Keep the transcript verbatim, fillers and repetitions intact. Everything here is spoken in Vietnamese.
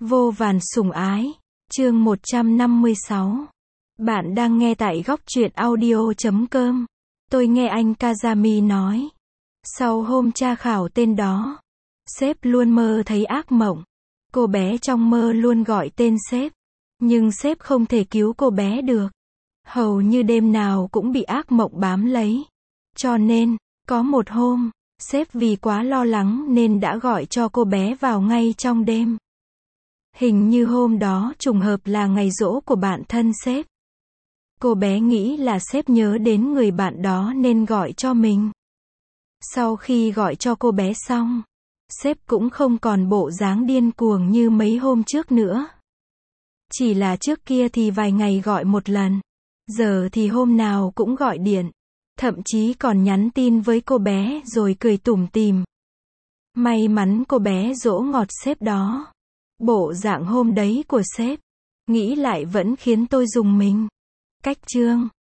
Vô vàn sủng ái. Chương một trăm năm mươi sáu. Bạn đang nghe tại góc truyện audio chấm com. Tôi nghe anh Kazami nói. Sau hôm tra khảo tên đó, sếp luôn mơ thấy ác mộng. Cô bé trong mơ luôn gọi tên sếp. Nhưng sếp không thể cứu cô bé được. Hầu như đêm nào cũng bị ác mộng bám lấy. Cho nên, có một hôm, sếp vì quá lo lắng nên đã gọi cho cô bé vào ngay trong đêm. Hình như hôm đó trùng hợp là ngày giỗ của bạn thân sếp. Cô bé nghĩ là sếp nhớ đến người bạn đó nên gọi cho mình. Sau khi gọi cho cô bé xong, sếp cũng không còn bộ dáng điên cuồng như mấy hôm trước nữa. Chỉ là trước kia thì vài ngày gọi một lần, giờ thì hôm nào cũng gọi điện, thậm chí còn nhắn tin với cô bé rồi cười tủm tỉm. May mắn cô bé dỗ ngọt sếp đó. Bộ dạng hôm đấy của sếp, nghĩ lại vẫn khiến tôi rùng mình. Cách chương